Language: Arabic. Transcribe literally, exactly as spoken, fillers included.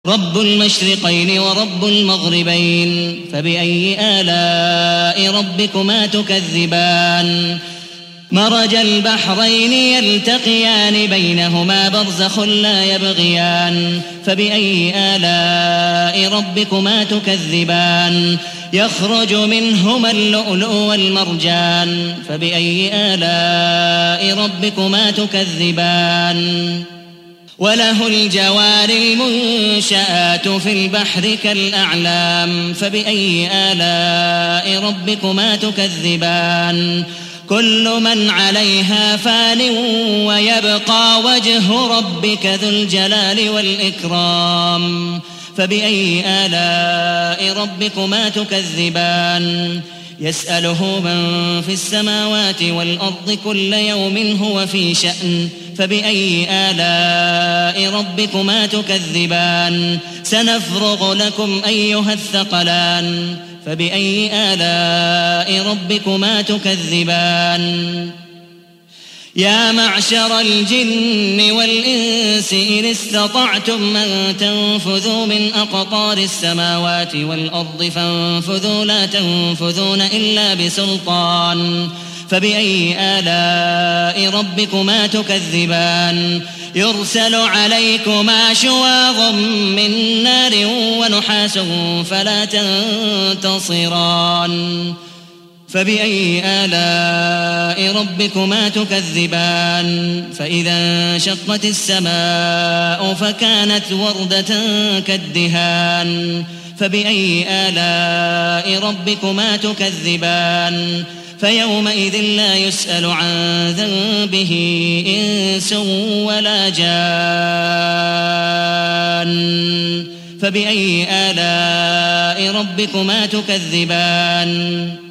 رب المشرقين ورب المغربين فبأي آلاء ربكما تكذبان مرج البحرين يلتقيان بينهما برزخ لا يبغيان فبأي آلاء ربكما تكذبان يخرج منهما اللؤلؤ والمرجان فبأي آلاء ربكما تكذبان وله الجوار المنشآت في البحر كالأعلام فبأي آلاء ربكما تكذبان كل من عليها فان ويبقى وجه ربك ذو الجلال والإكرام فبأي آلاء ربكما تكذبان يسأله من في السماوات والأرض كل يوم هو في شأن فبأي آلاء ربكما تكذبان سنفرغ لكم أيها الثقلان فبأي آلاء ربكما تكذبان يا معشر الجن والإنس إن استطعتم أن تنفذوا من أقطار السماوات والأرض فانفذوا لا تنفذون إلا بسلطان فبأي آلاء ربكما تكذبان يرسل عليكما شواظ من نار ونحاس فلا تنتصران فبأي آلاء ربكما تكذبان فإذا انشقت السماء فكانت وردة كالدهان فبأي آلاء ربكما تكذبان فيومئذ لا يسأل عن ذنبه إنس ولا جان فبأي آلاء ربكما تكذبان